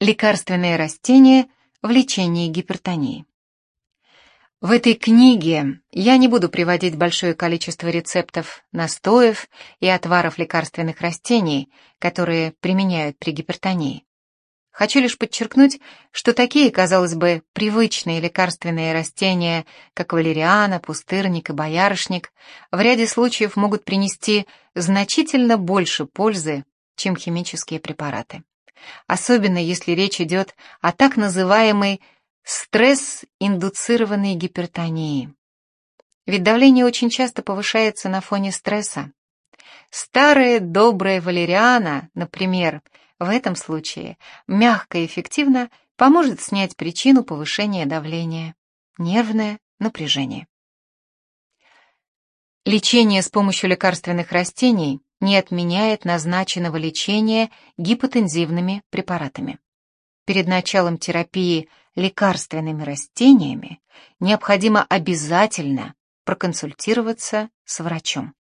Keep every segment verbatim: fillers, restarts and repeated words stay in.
Лекарственные растения в лечении гипертонии. В этой книге я не буду приводить большое количество рецептов настоев и отваров лекарственных растений, которые применяют при гипертонии. Хочу лишь подчеркнуть, что такие, казалось бы, привычные лекарственные растения, как валериана, пустырник и боярышник, в ряде случаев могут принести значительно больше пользы, чем химические препараты. Особенно если речь идет о так называемой стресс-индуцированной гипертонии. Ведь давление очень часто повышается на фоне стресса. Старая добрая валериана, например, в этом случае мягко и эффективно поможет снять причину повышения давления – нервное напряжение. Лечение с помощью лекарственных растений не отменяет назначенного лечения гипотензивными препаратами. Перед началом терапии лекарственными растениями необходимо обязательно проконсультироваться с врачом.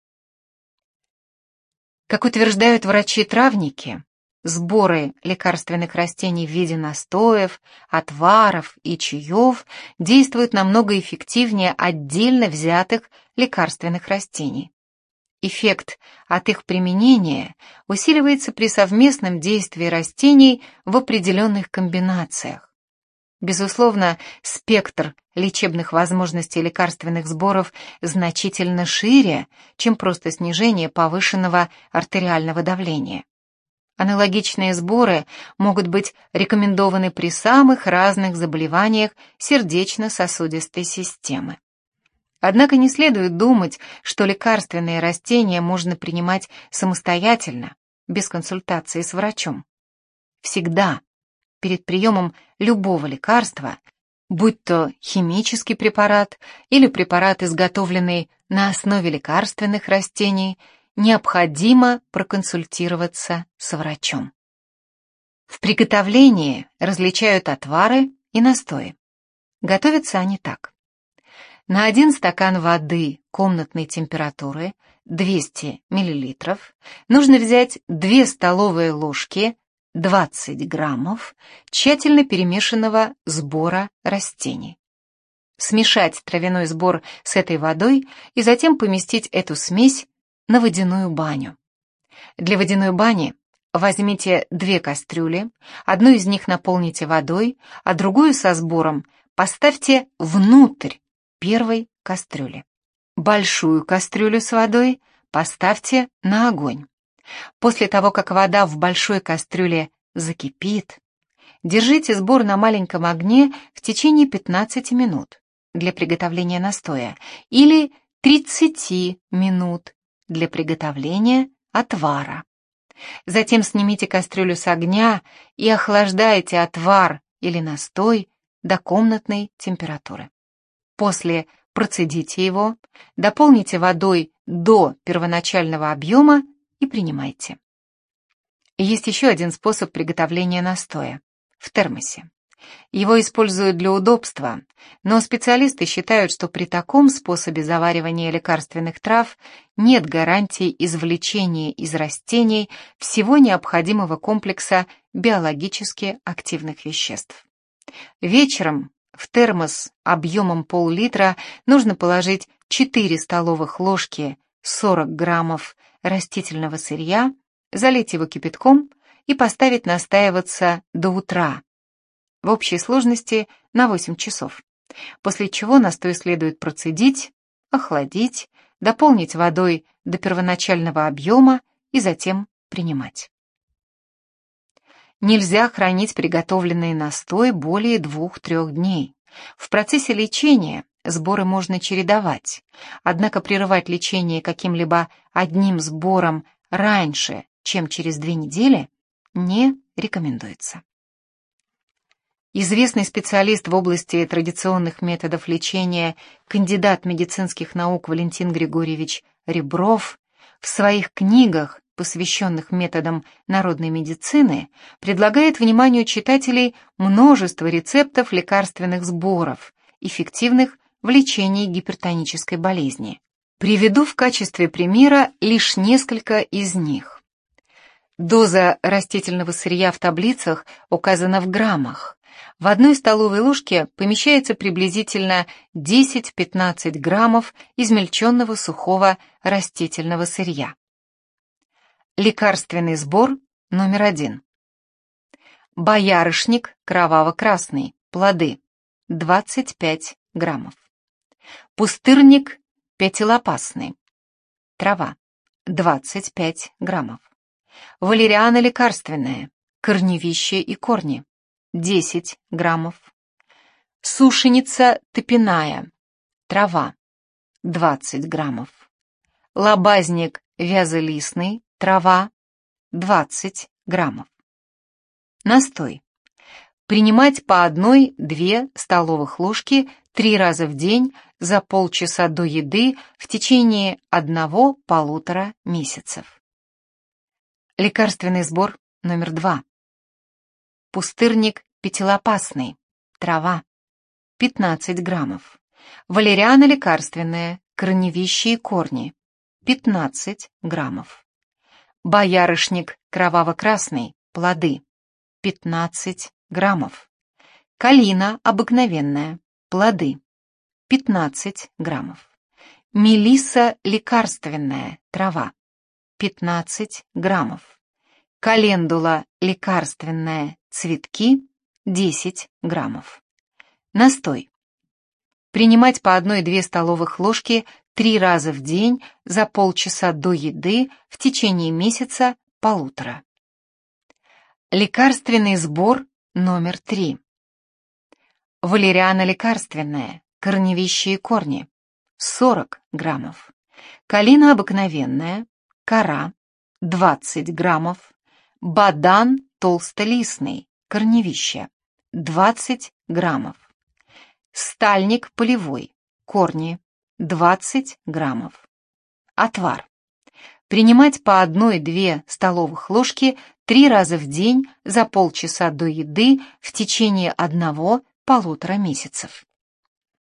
Как утверждают врачи-травники, сборы лекарственных растений в виде настоев, отваров и чаев действуют намного эффективнее отдельно взятых лекарственных растений. Эффект от их применения усиливается при совместном действии растений в определенных комбинациях. Безусловно, спектр лечебных возможностей лекарственных сборов значительно шире, чем просто снижение повышенного артериального давления. Аналогичные сборы могут быть рекомендованы при самых разных заболеваниях сердечно-сосудистой системы. Однако не следует думать, что лекарственные растения можно принимать самостоятельно, без консультации с врачом. Всегда, перед приемом любого лекарства, будь то химический препарат или препарат, изготовленный на основе лекарственных растений, необходимо проконсультироваться с врачом. В приготовлении различают отвары и настои. Готовятся они так. На один стакан воды комнатной температуры, двести миллилитров, нужно взять две столовые ложки, двадцать граммов, тщательно перемешанного сбора растений. Смешать травяной сбор с этой водой и затем поместить эту смесь на водяную баню. Для водяной бани возьмите две кастрюли, одну из них наполните водой, а другую со сбором поставьте внутрь первой кастрюли. Большую кастрюлю с водой поставьте на огонь. После того, как вода в большой кастрюле закипит, держите сбор на маленьком огне в течение пятнадцати минут для приготовления настоя или тридцати минут для приготовления отвара. Затем снимите кастрюлю с огня и охлаждайте отвар или настой до комнатной температуры. После процедите его, дополните водой до первоначального объема и принимайте. Есть еще один способ приготовления настоя – в термосе. Его используют для удобства, но специалисты считают, что при таком способе заваривания лекарственных трав нет гарантии извлечения из растений всего необходимого комплекса биологически активных веществ. Вечером в термос объемом пол-литра нужно положить четыре столовых ложки сорок граммов растительного сырья, залить его кипятком и поставить настаиваться до утра, в общей сложности на восемь часов, после чего настой следует процедить, охладить, дополнить водой до первоначального объема и затем принимать. Нельзя хранить приготовленный настой более двух-трех дней. В процессе лечения сборы можно чередовать, однако прерывать лечение каким-либо одним сбором раньше, чем через две недели, не рекомендуется. Известный специалист в области традиционных методов лечения, кандидат медицинских наук Валентин Григорьевич Ребров в своих книгах, посвященных методам народной медицины, предлагает вниманию читателей множество рецептов лекарственных сборов, эффективных в лечении гипертонической болезни. Приведу в качестве примера лишь несколько из них. Доза растительного сырья в таблицах указана в граммах. В одной столовой ложке помещается приблизительно десять-пятнадцать граммов измельченного сухого растительного сырья. Лекарственный сбор номер один. Боярышник кроваво-красный, плоды, двадцать пять граммов. Пустырник пятилопастный, трава, двадцать пять граммов. Валериана лекарственная, корневище и корни, десять граммов. Сушеница топяная, трава, двадцать граммов. Лобазник вязолистный, трава, двадцать граммов. Настой. Принимать по одной-две столовых ложки три раза в день за полчаса до еды в течение одного-полутора месяцев. Лекарственный сбор номер два. Пустырник пятилопастный, трава, пятнадцать граммов. Валериана лекарственная, корневище и корни, пятнадцать граммов. Боярышник кроваво-красный, плоды, пятнадцать граммов. Калина обыкновенная, плоды, пятнадцать граммов. Мелисса лекарственная, трава, пятнадцать граммов. Календула лекарственная, цветки, десять граммов. Настой. Принимать по одной-две столовых ложки три раза в день за полчаса до еды в течение месяца-полутора. Лекарственный сбор номер три. Валериана лекарственная, корневище и корни, сорок граммов. Калина обыкновенная, кора, двадцать граммов. Бадан толстолистный, корневище, двадцать граммов. Стальник полевой, корни, двадцать граммов. Отвар. Принимать по одной-две столовых ложки три раза в день за полчаса до еды в течение одного-полутора месяцев.